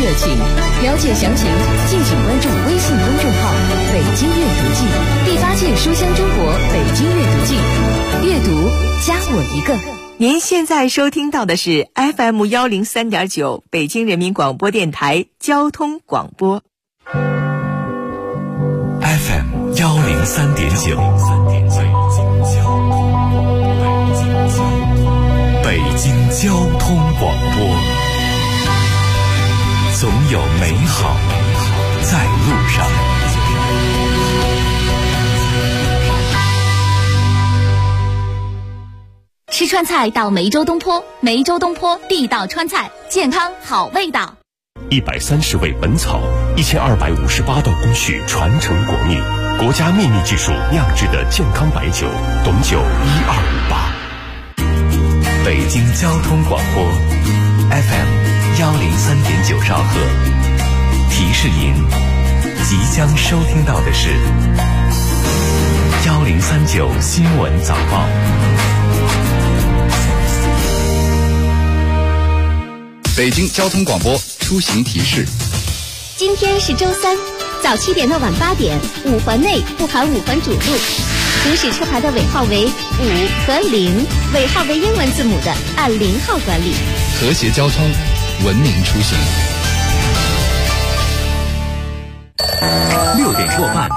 热情。了解详情，敬请关注微信公众号“北京阅读季”，第8届书香中国北京阅读季，阅读加我一个。 您现在收听到的是 FM103.9 北京人民广播电台交通广播。 FM103.9 北京交通广播，总有美好在路上。 吃川菜到梅州东坡，梅州东坡地道川菜，健康好味道。 130味本草，1258道工序传承国秘，国家秘密技术酿制的健康白酒，董酒1258。 北京交通广播 FM103.9 兆赫，提示您即将收听到的是1039新闻早报。 北京交通广播出行提示： 今天是周三，早7点到晚8点，5环内不含5环主路，行驶车牌的尾号为5和0，尾号为英文字母的按0号管理。 和谐交通，文明出行。 6点过半，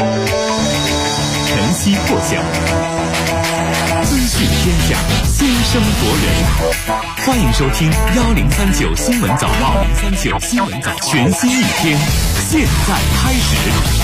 晨曦破晓，资讯天下，先声夺人。欢迎收听1039新闻早报，1039新闻早报，全新一天，现在开始。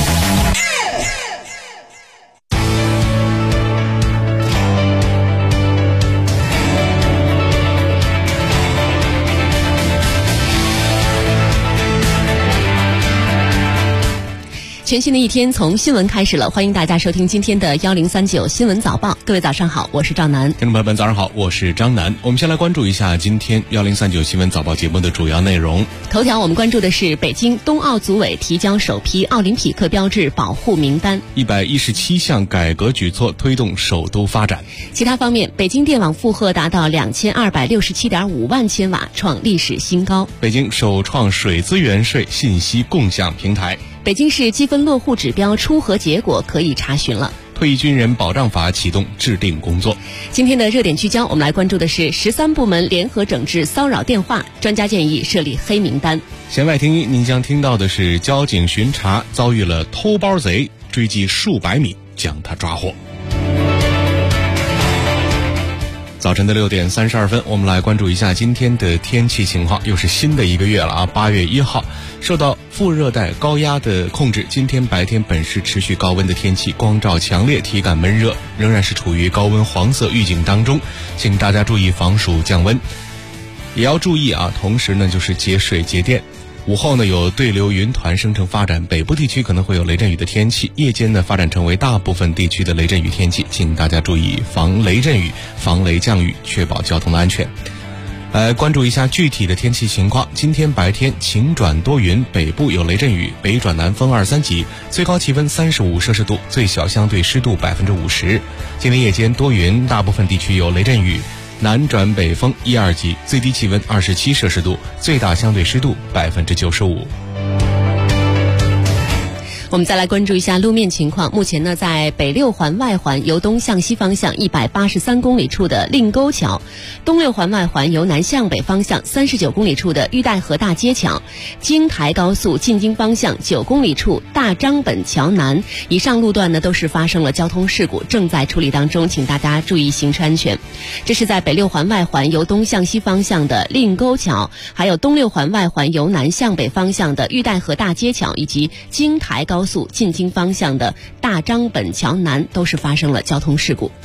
全新的一天从新闻开始了，欢迎大家收听今天的1039新闻早报。各位早上好，我是赵楠。 听众朋友们早上好，我是张楠。我们先来关注一下今天1039新闻早报节目的主要内容。 头条我们关注的是北京冬奥组委提交首批奥林匹克标志保护名单 ，117项改革举措推动首都发展。 其他方面，北京电网负荷达到2267.5万千瓦，创历史新高。 北京首创水资源税信息共享平台。 北京市积分落户指标出核结果可以查询了。 退役军人保障法启动制定工作。 今天的热点聚焦，我们来关注的是13部门联合整治骚扰电话，专家建议设立黑名单。 弦外听一，您将听到的是交警巡查遭遇了偷包贼，追击数百米将他抓获。早晨的6点32分，我们来关注一下今天的天气情况。又是新的一个月了啊，8月1号，受到副热带高压的控制，今天白天本市持续高温的天气，光照强烈，体感闷热，仍然是处于高温黄色预警当中，请大家注意防暑降温，也要注意啊。同时呢，就是节水节电。午后呢，有对流云团生成发展，北部地区可能会有雷阵雨的天气，夜间呢发展成为大部分地区的雷阵雨天气，请大家注意防雷阵雨、防雷降雨，确保交通的安全。来关注一下具体的天气情况。今天白天晴转多云，北部有雷阵雨，北转南风2、3级，最高气温35摄氏度，最小相对湿度50%。今天夜间多云，大部分地区有雷阵雨，南转北风1、2级，最低气温27摄氏度，最大相对湿度95%。 我们再来关注一下路面情况。目前呢，在北6环外环由东向西方向183公里处的令沟桥，东6环外环由南向北方向39公里处的玉带河大街桥，京台高速进京方向9公里处大张本桥南，以上路段呢都是发生了交通事故，正在处理当中，请大家注意行车安全。这是在北6环外环由东向西方向的令沟桥，还有东6环外环由南向北方向的玉带河大街桥，以及京台高速进京方向的大张本桥南都是发生了交通事故。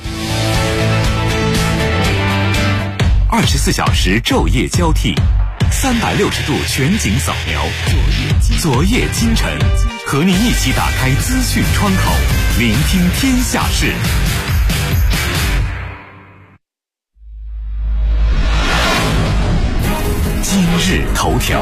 24小时昼夜交替，360度全景扫描，昨夜今晨，和您一起打开资讯窗口，聆听天下事。今日头条。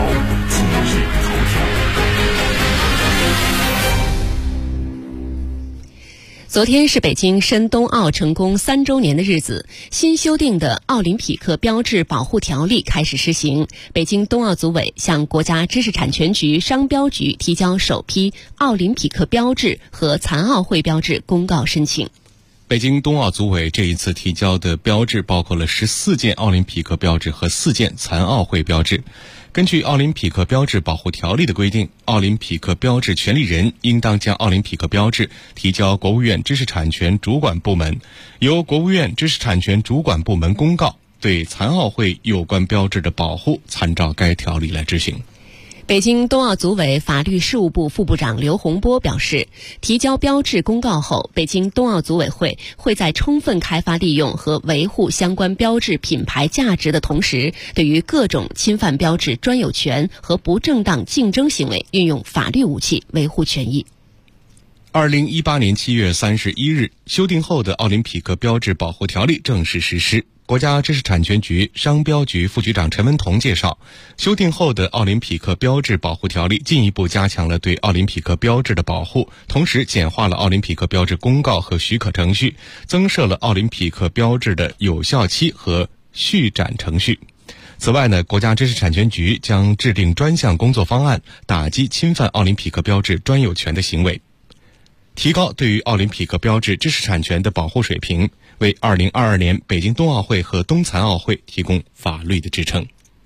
昨天是北京申冬奥成功3周年的日子，新修订的奥林匹克标志保护条例开始施行。北京冬奥组委向国家知识产权局商标局提交首批奥林匹克标志和残奥会标志公告申请。 北京冬奥组委这一次提交的标志包括了14件奥林匹克标志和4件残奥会标志。根据奥林匹克标志保护条例的规定，奥林匹克标志权利人应当将奥林匹克标志提交国务院知识产权主管部门，由国务院知识产权主管部门公告，对残奥会有关标志的保护参照该条例来执行。 北京冬奥组委法律事务部副部长刘洪波表示，提交标志公告后，北京冬奥组委会在充分开发利用和维护相关标志品牌价值的同时，对于各种侵犯标志专有权和不正当竞争行为运用法律武器维护权益。 2018年7月31日，修订后的奥林匹克标志保护条例正式实施。国家知识产权局商标局副局长陈文同介绍，修订后的奥林匹克标志保护条例进一步加强了对奥林匹克标志的保护，同时简化了奥林匹克标志公告和许可程序，增设了奥林匹克标志的有效期和续展程序。此外呢，国家知识产权局将制定专项工作方案，打击侵犯奥林匹克标志专有权的行为，提高对于奥林匹克标志知识产权的保护水平，为2022年北京冬奥会和冬残奥会提供法律的支撑。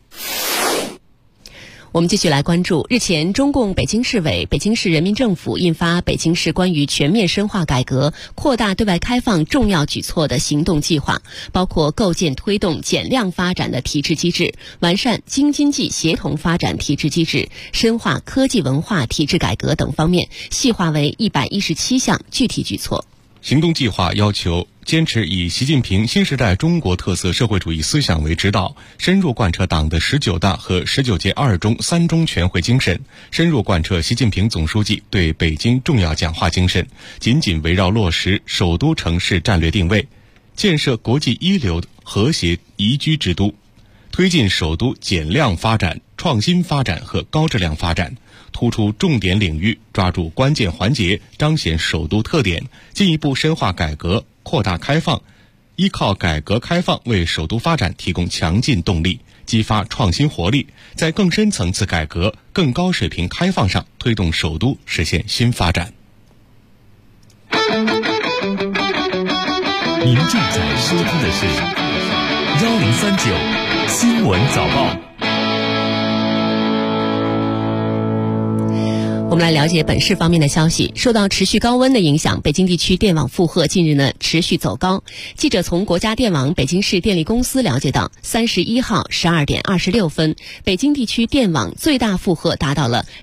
我们继续来关注，日前中共北京市委、北京市人民政府印发《北京市关于全面深化改革、扩大对外开放重要举措的行动计划》，包括构建推动减量发展的体制机制，完善京津冀协同发展体制机制，深化科技文化体制改革等方面，细化为117项具体举措。 行动计划要求坚持以习近平新时代中国特色社会主义思想为指导，深入贯彻党的19大和19届2中3中全会精神，深入贯彻习近平总书记对北京重要讲话精神，紧紧围绕落实首都城市战略定位，建设国际一流和谐宜居之都，推进首都减量发展、创新发展和高质量发展，突出重点领域，抓住关键环节，彰显首都特点，进一步深化改革、扩大开放，依靠改革开放为首都发展提供强劲动力，激发创新活力，在更深层次改革、更高水平开放上推动首都实现新发展。 您正在收听的是1039新闻早报。 我们来了解本市方面的消息。受到持续高温的影响，北京地区电网负荷近日呢持续走高。记者从国家电网北京市电力公司了解到，31号12点26分，北京地区电网最大负荷达到了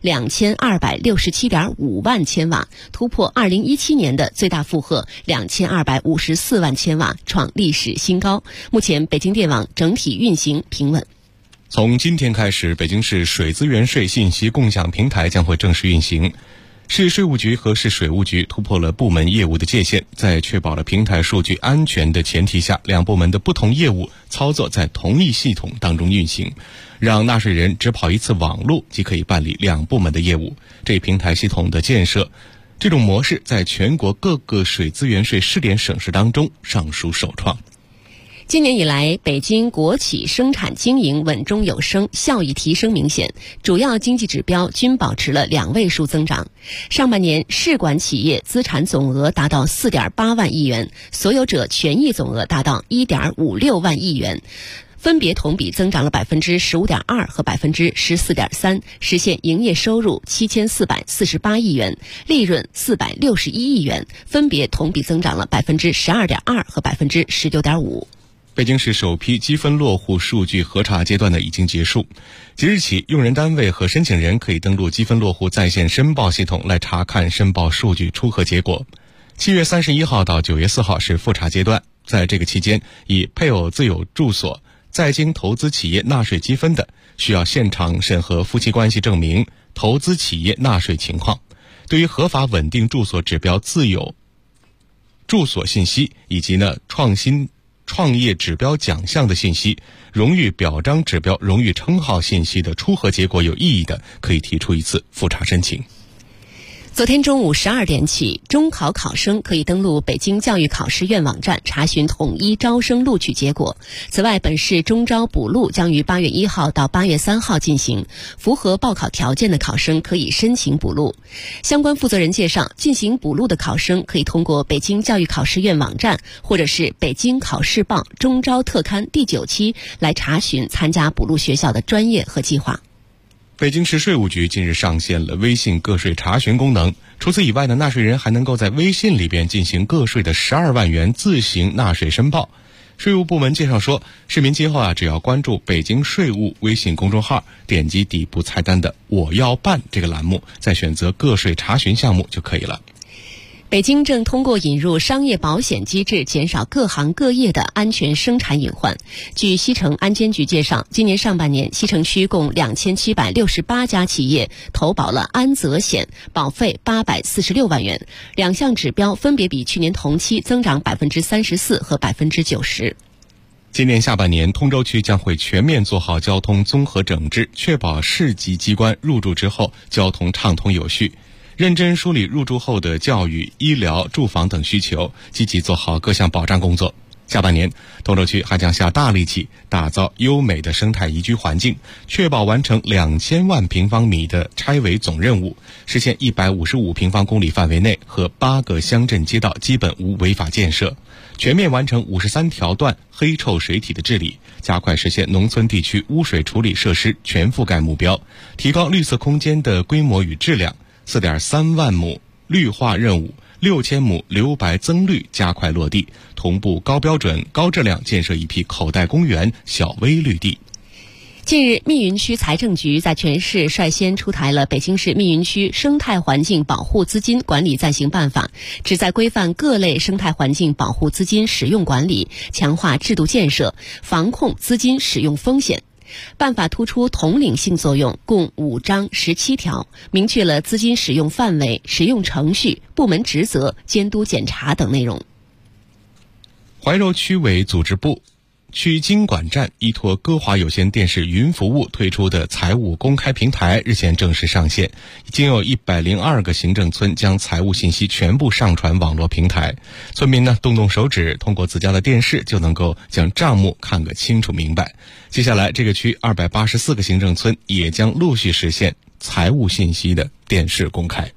2267.5万千瓦，突破2017年的最大负荷2254万千瓦，创历史新高。目前北京电网整体运行平稳。 从今天开始，北京市水资源税信息共享平台将会正式运行。市税务局和市水务局突破了部门业务的界限，在确保了平台数据安全的前提下，两部门的不同业务操作在同一系统当中运行，让纳税人只跑一次网路即可以办理两部门的业务。这平台系统的建设，这种模式在全国各个水资源税试点省市当中尚属首创。 今年以来，北京国企生产经营稳中有升，效益提升明显，主要经济指标均保持了2位数增长。上半年，市管企业资产总额达到4.8万亿元，所有者权益总额达到1.56万亿元，分别同比增长了15.2%和14.3%，实现营业收入7448亿元，利润461亿元，分别同比增长了12.2%和19.5%。 北京市首批积分落户数据核查阶段呢已经结束，即日起，用人单位和申请人可以登录积分落户在线申报系统来查看申报数据出核结果。7月31号到9月4号是复查阶段，在这个期间，以配偶自有住所在京投资企业纳税积分的，需要现场审核夫妻关系证明、投资企业纳税情况。对于合法稳定住所指标自有住所信息以及创业指标奖项的信息、荣誉表彰指标、荣誉称号信息的出核结果有异议的，可以提出一次复查申请。 昨天中午12点起，中考考生可以登录北京教育考试院网站查询统一招生录取结果。此外，本市中招补录将于8月1号到8月3号进行，符合报考条件的考生可以申请补录。相关负责人介绍，进行补录的考生可以通过北京教育考试院网站或者是北京考试报中招特刊第9期来查询参加补录学校的专业和计划。 北京市税务局近日上线了微信个税查询功能。除此以外呢，纳税人还能够在微信里边进行个税的12万元自行纳税申报。税务部门介绍说，市民今后只要关注北京税务微信公众号，点击底部菜单的我要办这个栏目，再选择个税查询项目就可以了。 北京正通过引入商业保险机制，减少各行各业的安全生产隐患。据西城安监局介绍，今年上半年，西城区共2768家企业投保了安责险，保费846万元，两项指标分别比去年同期增长34%和90%。 今年下半年，通州区将会全面做好交通综合整治，确保市级机关入驻之后交通畅通有序。认真梳理入驻后的教育、医疗、住房等需求，积极做好各项保障工作。下半年，通州区还将下大力气打造优美的生态宜居环境，确保完成2000万平方米的拆违总任务，实现155平方公里范围内和8个乡镇街道基本无违法建设，全面完成53条段黑臭水体的治理，加快实现农村地区污水处理设施全覆盖目标，提高绿色空间的规模与质量。4.3万亩绿化任务，6000亩留白增绿加快落地，同步高标准、高质量建设一批口袋公园、小微绿地。 近日，密云区财政局在全市率先出台了北京市密云区生态环境保护资金管理暂行办法，旨在规范各类生态环境保护资金使用管理，强化制度建设，防控资金使用风险。办法突出统领性作用，共5章17条，明确了资金使用范围、使用程序、部门职责、监督检查等内容。 怀柔区委组织部区经管站依托歌华有线电视云服务推出的财务公开平台日前正式上线，已经有102个行政村将财务信息全部上传网络平台。村民呢，动动手指，通过自家的电视就能够将账目看个清楚明白。接下来，这个区284个行政村也将陆续实现财务信息的电视公开。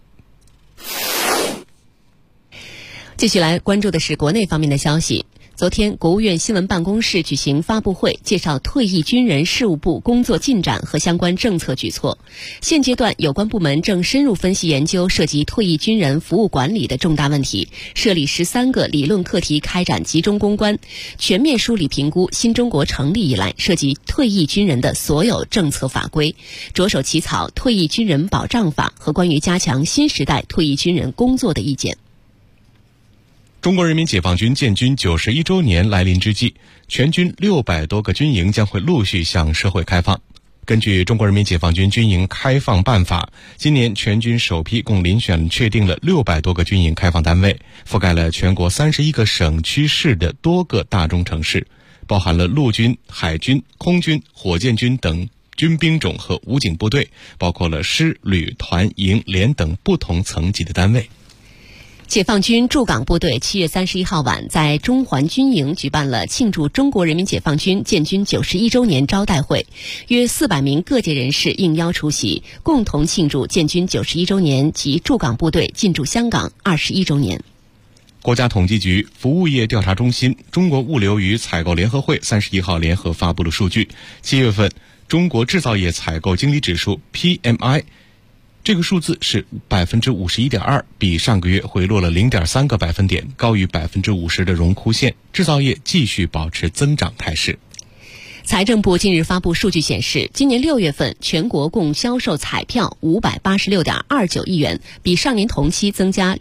继续来关注的是国内方面的消息。昨天，国务院新闻办公室举行发布会，介绍退役军人事务部工作进展和相关政策举措。现阶段，有关部门正深入分析研究涉及退役军人服务管理的重大问题，设立13个理论课题，开展集中攻关，全面梳理评估新中国成立以来涉及退役军人的所有政策法规，着手起草《退役军人保障法》和关于加强新时代退役军人工作的意见。 中国人民解放军建军91周年来临之际，全军600多个军营将会陆续向社会开放。根据中国人民解放军军营开放办法，今年全军首批共遴选确定了600多个军营开放单位，覆盖了全国31个省区市的多个大中城市，包含了陆军、海军、空军、火箭军等军兵种和武警部队，包括了师、旅、团、营、连等不同层级的单位。 解放军驻港部队7月31号晚在中环军营举办了庆祝中国人民解放军建军91周年招待会，约400名各界人士应邀出席，共同庆祝建军91周年及驻港部队进驻香港21周年。 国家统计局、服务业调查中心、中国物流与采购联合会31号联合发布了数据，7月份中国制造业采购经理指数 PMI这个数字是51.2%，比上个月回落了0.3个百分点，高于50%的荣枯线，制造业继续保持增长态势。 财政部近日发布数据显示，今年6月份全国共销售彩票586.29亿元，比上年同期增加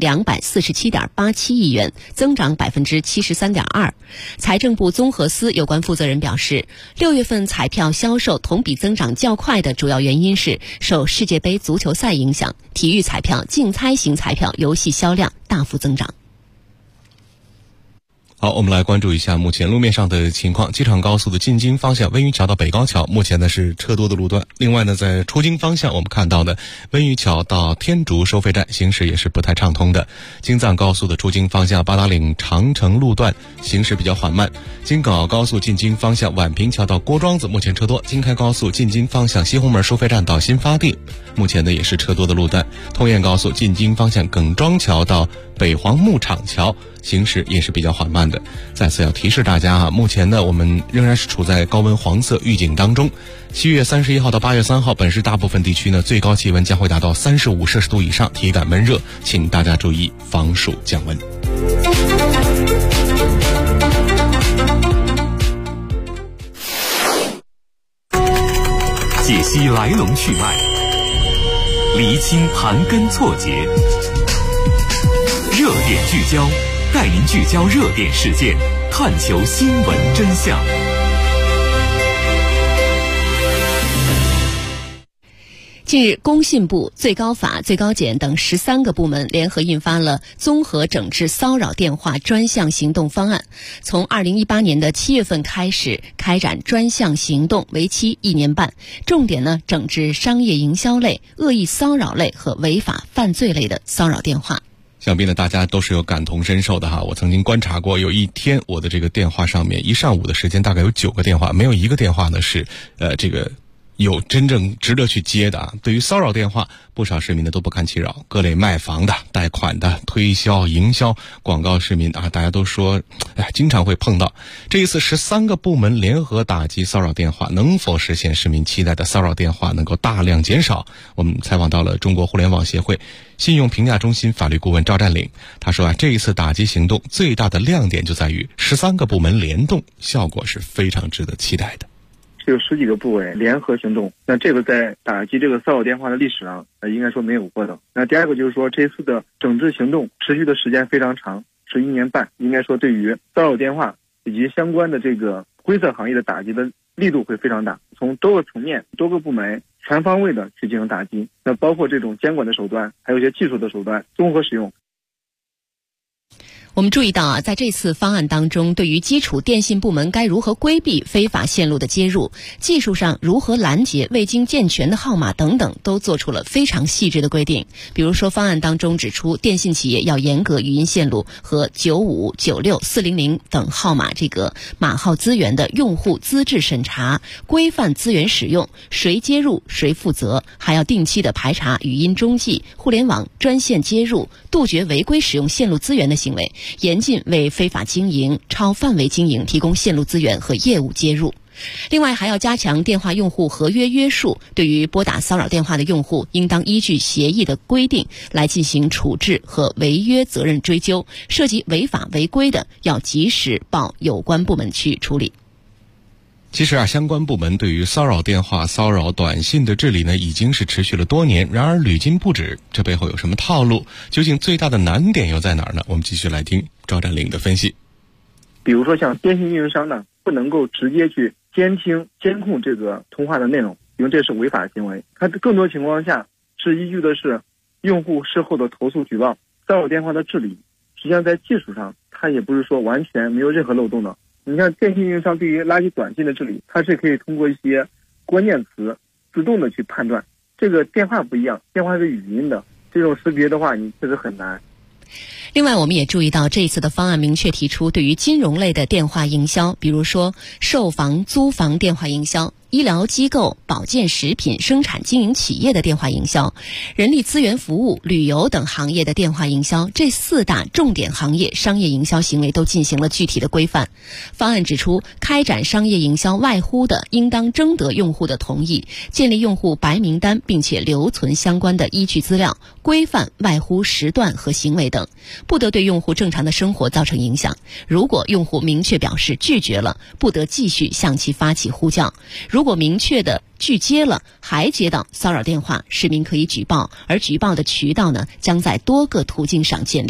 247.87亿元，增长73.2%。财政部综合司有关负责人表示，6月份彩票销售同比增长较快的主要原因是受世界杯足球赛影响，体育彩票、竞猜型彩票游戏销量大幅增长。 好，我们来关注一下目前路面上的情况。机场高速的进京方向温榆桥到北高桥，目前呢是车多的路段。另外呢，在出京方向，我们看到的温榆桥到天竺收费站行驶也是不太畅通的。京藏高速的出京方向八达岭长城路段行驶比较缓慢。京港澳高速进京方向宛平桥到郭庄子目前车多。京开高速进京方向西红门收费站到新发地，目前呢也是车多的路段。通燕高速进京方向耿庄桥到北黄牧场桥行驶也是比较缓慢的。再次要提示大家目前呢我们仍然是处在高温黄色预警当中。7月31号到8月3号，本市大部分地区呢最高气温将会达到35摄氏度以上，体感闷热，请大家注意防暑降温。 解析来龙去脉，厘清盘根错节，热点聚焦，带您聚焦热点事件，探求新闻真相。 近日，工信部、最高法、最高检等13个部门联合印发了综合整治骚扰电话专项行动方案，从2018年的7月份开始开展专项行动，为期1年半。重点呢，整治商业营销类、恶意骚扰类和违法犯罪类的骚扰电话。 想必呢，大家都是有感同身受的哈。我曾经观察过，有一天我的这个电话上面一上午的时间，大概有9个电话，没有一个电话呢是这个有真正值得去接的啊。对于骚扰电话，不少市民呢都不堪其扰，各类卖房的、贷款的、推销、营销、广告市民啊，大家都说经常会碰到。这一次13个部门联合打击骚扰电话，能否实现市民期待的骚扰电话能够大量减少？我们采访到了中国互联网协会信用评价中心法律顾问赵占领，他说这一次打击行动最大的亮点就在于13个部门联动，效果是非常值得期待的。 有10几个部委联合行动，那这个在打击这个骚扰电话的历史上应该说没有过的。那第二个就是说，这次的整治行动持续的时间非常长，是1年半，应该说对于骚扰电话以及相关的这个灰色行业的打击的力度会非常大，从多个层面、多个部门全方位的去进行打击。那包括这种监管的手段，还有一些技术的手段综合使用。 我们注意到在这次方案当中，对于基础电信部门该如何规避非法线路的接入，技术上如何拦截未经健全的号码等等，都做出了非常细致的规定。比如说，方案当中指出，电信企业要严格语音线路和95、96、400等号码这个码号资源的用户资质审查，规范资源使用，谁接入谁负责，还要定期的排查语音中继、互联网专线接入，杜绝违规使用线路资源的行为，严禁为非法经营、超范围经营提供线路资源和业务接入。另外，还要加强电话用户合约约束，对于拨打骚扰电话的用户，应当依据协议的规定来进行处置和违约责任追究，涉及违法违规的，要及时报有关部门去处理。 其实相关部门对于骚扰电话、骚扰短信的治理呢，已经是持续了多年，然而屡禁不止，这背后有什么套路？究竟最大的难点又在哪儿呢？我们继续来听赵占领的分析。 比如说像电信运营商呢，不能够直接去监控这个通话的内容，因为这是违法行为。它更多情况下是依据的是用户事后的投诉举报。骚扰电话的治理，实际上在技术上它也不是说完全没有任何漏洞的。你看电信运营商对于垃圾短信的治理，它是可以通过一些关键词自动的去判断。这个电话不一样，电话是语音的，这种识别的话你确实很难。 另外，我们也注意到这一次的方案明确提出，对于金融类的电话营销，比如说售房、租房电话营销、医疗机构、保健食品生产经营企业的电话营销、人力资源服务、旅游等行业的电话营销，这4大重点行业商业营销行为都进行了具体的规范。方案指出，开展商业营销外呼的，应当征得用户的同意，建立用户白名单，并且留存相关的依据资料，规范外呼时段和行为等，不得对用户正常的生活造成影响。如果用户明确表示拒绝了，不得继续向其发起呼叫。如果明确的拒接了，还接到骚扰电话，市民可以举报，而举报的渠道呢，将在多个途径上建立。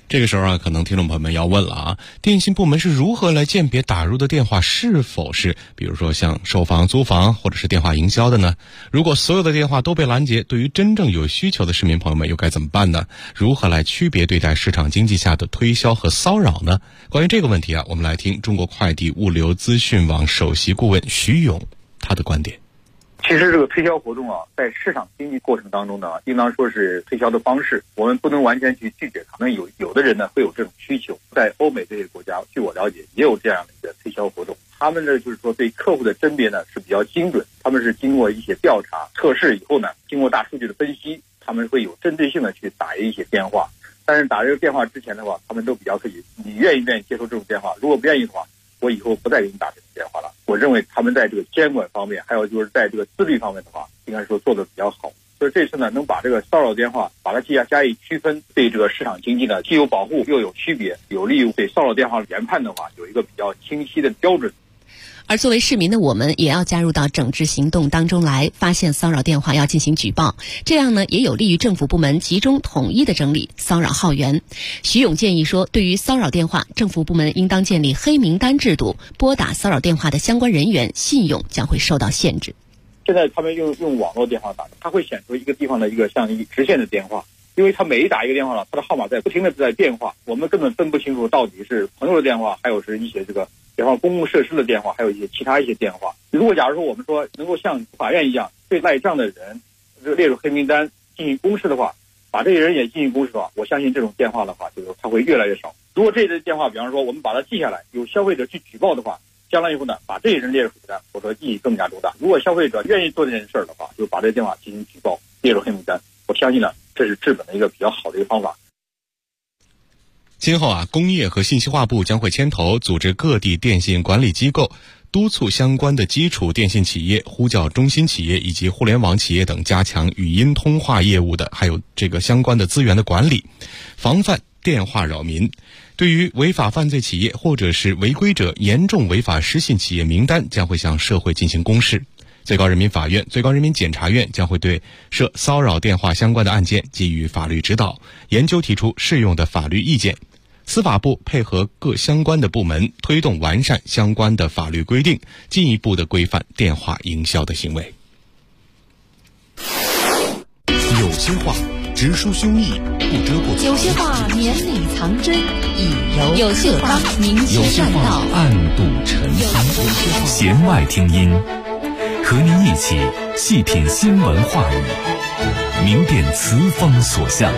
这个时候啊，可能听众朋友们要问了啊，电信部门是如何来鉴别打入的电话是否是比如说像售房、租房或者是电话营销的呢？如果所有的电话都被拦截，对于真正有需求的市民朋友们又该怎么办呢？如何来区别对待市场经济下的推销和骚扰呢？关于这个问题啊，我们来听中国快递物流资讯网首席顾问徐勇他的观点。 其实这个推销活动啊，在市场经济过程当中呢，应当说是推销的方式，我们不能完全去拒绝它。那有的人呢会有这种需求，在欧美这些国家，据我了解也有这样的一个推销活动。他们呢就是说对客户的甄别呢是比较精准，他们是经过一些调查测试以后呢，经过大数据的分析，他们会有针对性的去打一些电话。但是打这个电话之前的话，他们都比较客气，你愿意接受这种电话，如果不愿意的话，我以后不再给你打这种电话了。我认为他们在这个监管方面，还有就是在这个自律方面的话，应该说做得比较好。所以这次呢，能把这个骚扰电话把它加以区分，对这个市场经济呢既有保护又有区别，有利于对骚扰电话研判的话有一个比较清晰的标准。 而作为市民的我们也要加入到整治行动当中来，发现骚扰电话要进行举报，这样呢也有利于政府部门集中统一的整理骚扰号源。徐勇建议说，对于骚扰电话，政府部门应当建立黑名单制度，拨打骚扰电话的相关人员信用将会受到限制。 现在他们用网络电话打，它会显出一个地方的一个像一直线的电话，因为他每一打一个电话了，他的号码在不停的在变化，我们根本分不清楚到底是朋友的电话，还有是一些这个比方公共设施的电话，还有一些其他一些电话。如果假如说我们说能够像法院一样对赖账的人列入黑名单进行公示的话，把这些人也进行公示的话，我相信这种电话的话就是它会越来越少。如果这类电话比方说我们把它记下来，有消费者去举报的话，将来以后呢把这些人列入黑名单，我说意义更加重大。如果消费者愿意做这件事的话，就把这个电话进行举报列入黑名单，我相信呢这是治本的一个比较好的一个方法。 今后啊，工业和信息化部将会牵头组织各地电信管理机构，督促相关的基础电信企业、呼叫中心企业以及互联网企业等加强语音通话业务的，还有这个相关的资源的管理，防范电话扰民。对于违法犯罪企业或者是违规者、严重违法失信企业名单将会向社会进行公示。最高人民法院、最高人民检察院将会对涉骚扰电话相关的案件给予法律指导，研究提出适用的法律意见。司法部配合各相关的部门，推动完善相关的法律规定，进一步的规范电话营销的行为。 有些话直抒胸臆，不遮过； 有些话绵里藏针，以柔有些话明有些确话暗度陈仓。弦外听音，和您一起细品新闻话语，明辨词风所向。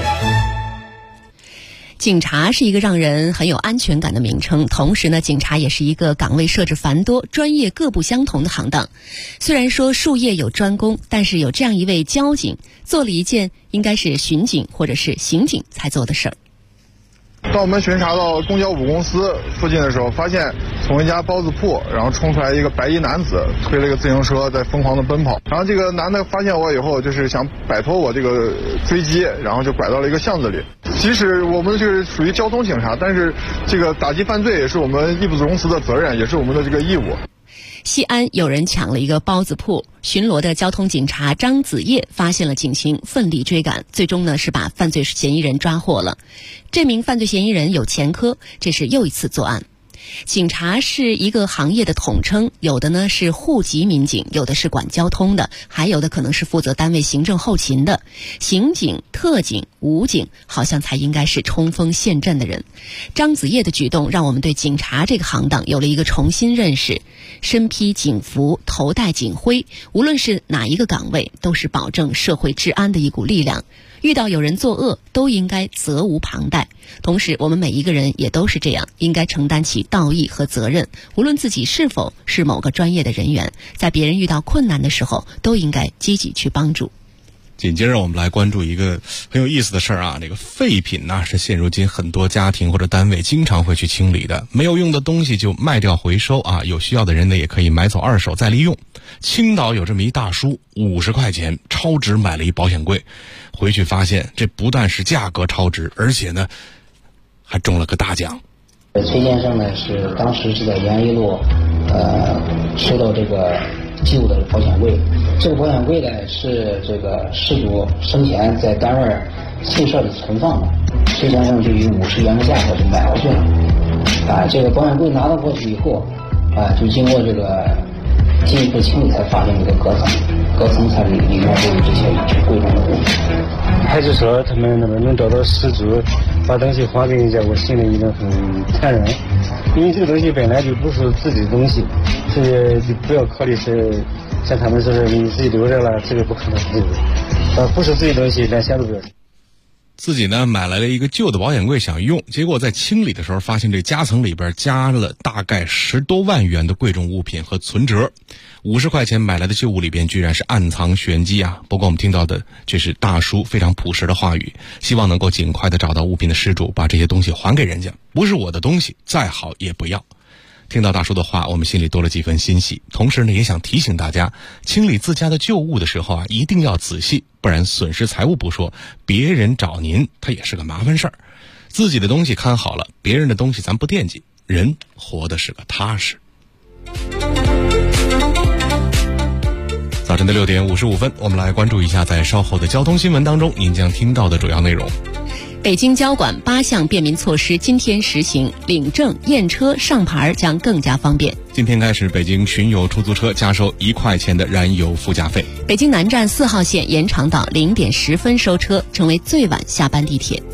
警察是一个让人很有安全感的名称，同时呢，警察也是一个岗位设置繁多、专业各不相同的行当。虽然说术业有专攻，但是有这样一位交警，做了一件应该是巡警或者是刑警才做的事儿。 当我们巡查到公交5公司附近的时候，发现从一家包子铺，然后冲出来一个白衣男子，推了一个自行车在疯狂的奔跑。然后这个男的发现我以后，就是想摆脱我这个追击，然后就拐到了一个巷子里。即使我们就是属于交通警察，但是这个打击犯罪也是我们义不容辞的责任，也是我们的这个义务。 西安有人抢了一个包子铺，巡逻的交通警察张子业发现了警情，奋力追赶，最终呢是把犯罪嫌疑人抓获了。这名犯罪嫌疑人有前科，这是又一次作案。警察是一个行业的统称，有的呢是户籍民警，有的是管交通的，还有的可能是负责单位行政后勤的。刑警、特警、武警好像才应该是冲锋陷阵的人。张子业的举动让我们对警察这个行当有了一个重新认识。身披警服，头戴警徽，无论是哪一个岗位，都是保证社会治安的一股力量。遇到有人作恶，都应该责无旁贷。同时，我们每一个人也都是这样，应该承担起道义和责任。无论自己是否是某个专业的人员，在别人遇到困难的时候，都应该积极去帮助。 紧接着我们来关注一个很有意思的事儿啊，这个废品呢是现如今很多家庭或者单位经常会去清理的，没有用的东西就卖掉回收啊，有需要的人呢也可以买走二手再利用。青岛有这么一大叔，50块钱超值买了一保险柜，回去发现这不但是价格超值，而且呢还中了个大奖。 崔先生呢是当时是在延安一路收到这个旧的保险柜，这个保险柜呢是这个事主生前在单位信社里存放的，推荐上去以50元的价格就买回去了。这个保险柜拿到过去以后，就经过这个进一步清理，才发现这个隔层才里面都有这些贵重的物品。 派出所他们那么能找到失主，把东西还给人家，我心里一定很坦然，因为这个东西本来就不是自己的东西，这个就不要考虑是像他们说是你自己留着了，这个不可能是不是自己的东西，连想都不要。 自己呢买来了一个旧的保险柜想用，结果在清理的时候发现这夹层里边加了大概10多万元的贵重物品和存折，50块钱买来的旧物里边居然是暗藏玄机啊！不过我们听到的却是大叔非常朴实的话语，希望能够尽快的找到物品的失主，把这些东西还给人家，不是我的东西，再好也不要。听到大叔的话，我们心里多了几分欣喜，同时呢也想提醒大家，清理自家的旧物的时候一定要仔细，不然损失财物不说，别人找您他也是个麻烦事儿。自己的东西看好了，别人的东西咱不惦记，人活的是个踏实。早晨的6点55分，我们来关注一下在稍后的交通新闻当中您将听到的主要内容。 北京交管8项便民措施今天实行，领证、验车、上牌将更加方便。 今天开始，北京巡游出租车加收1块钱的燃油附加费。 北京南站4号线延长到0点10分收车，成为最晚下班地铁。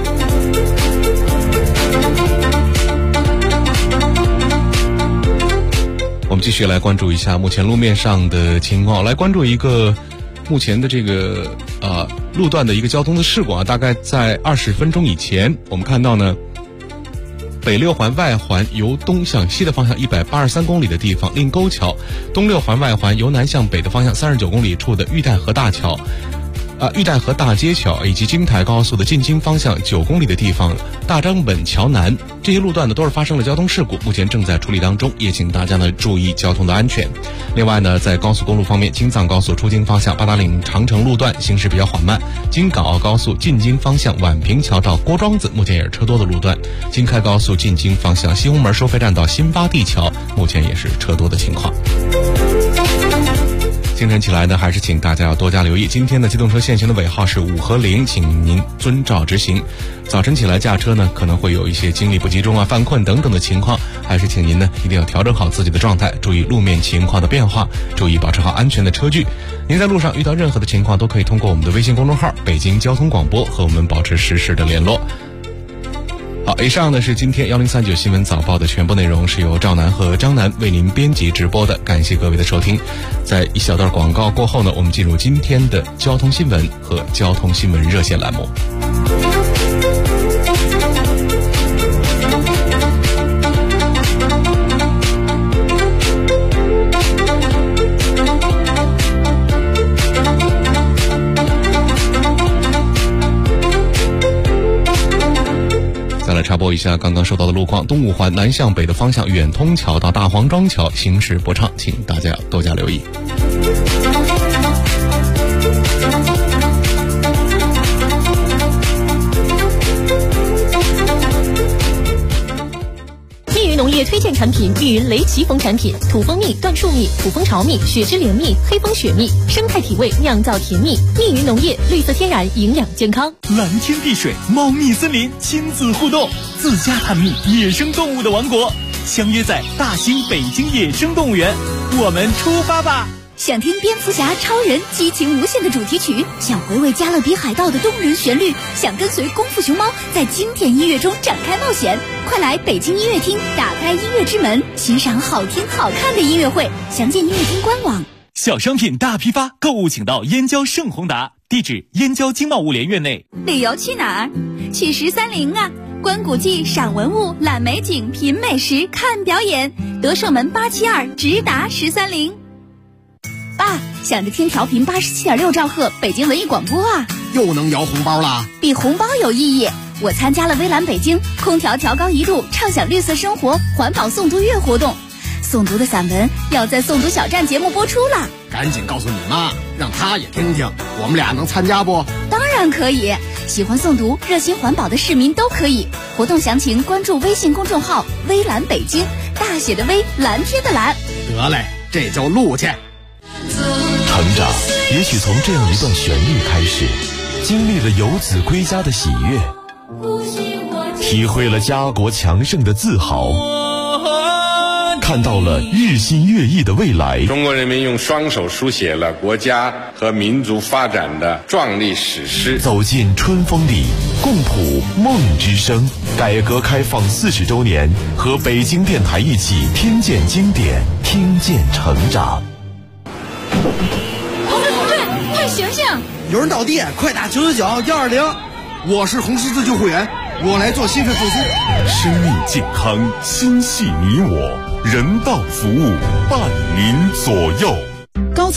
我们继续来关注一下目前路面上的情况，来关注一个目前的这个路段的一个交通的事故大概在20分钟以前，我们看到呢，北6环外环由东向西的方向183公里的地方令沟桥，东6环外环由南向北的方向39公里处的玉带河大桥玉带河大街桥，以及京台高速的进京方向9公里的地方大张本桥南，这些路段呢都是发生了交通事故，目前正在处理当中，也请大家呢注意交通的安全。另外呢，在高速公路方面，京藏高速出京方向八达岭长城路段行驶比较缓慢，京港澳高速进京方向宛平桥到郭庄子目前也是车多的路段，京开高速进京方向西红门收费站到新八地桥目前也是车多的情况。清晨起来呢，还是请大家要多加留意，今天的机动车限行的尾号是5和0，请您遵照执行。早晨起来驾车呢，可能会有一些精力不集中犯困等等的情况，还是请您呢一定要调整好自己的状态，注意路面情况的变化，注意保持好安全的车距。您在路上遇到任何的情况，都可以通过我们的微信公众号北京交通广播和我们保持实时的联络。好，以上呢是今天1039新闻早报的全部内容，是由赵楠和张楠为您编辑直播的，感谢各位的收听。在一小段广告过后呢，我们进入今天的交通新闻和交通新闻热线栏目。再来插播一下刚刚收到的路况，东5环南向北的方向远通桥到大黄庄桥行驶不畅，请大家多加留意。 密云农业推荐产品：密云雷奇蜂产品，土蜂蜜、椴树蜜、土蜂巢蜜、雪之莲蜜、黑蜂雪蜜，生态体味，酿造甜蜜。密云农业，绿色天然，营养健康。 蓝天碧水，茂密森林，亲子互动，自家探秘野生动物的王国，相约在大兴北京野生动物园，我们出发吧！ 想听蝙蝠侠、超人激情无限的主题曲，想回味加勒比海盗的动人旋律，想跟随功夫熊猫在经典音乐中展开冒险，快来北京音乐厅，打开音乐之门，欣赏好听好看的音乐会。详见音乐厅官网。 小商品大批发，购物请到燕郊盛宏达，地址燕郊经贸物联院内。 旅游去哪儿？去1030啊！观古迹、赏文物、览美景、品美食、看表演。德胜门872直达1030。爸，想着听调频87.6兆赫北京文艺广播啊！ 又能摇红包了？ 比红包有意义。我参加了微蓝北京空调调高1度，畅享绿色生活环保诵读月活动。诵读的散文要在诵读小站节目播出了， 赶紧告诉你妈，让她也听听。我们俩能参加不？ 当然可以，喜欢诵读、热心环保的市民都可以。活动详情关注微信公众号“微蓝北京”，大写的微，蓝天的蓝。 得嘞，这就录去。 成长也许从这样一段旋律开始， 经历了游子归家的喜悦，体会了家国强盛的自豪，看到了日新月异的未来。 中国人民用双手书写了国家和民族发展的壮丽史诗。 走进春风里，共谱梦之声。改革开放40周年，和北京电台一起听见经典，听见成长。 同志，快醒醒！ 有人倒地，快打999-120。我是红十字救护员，我来做心肺复苏。 生命健康，心系你我，人道服务伴您左右。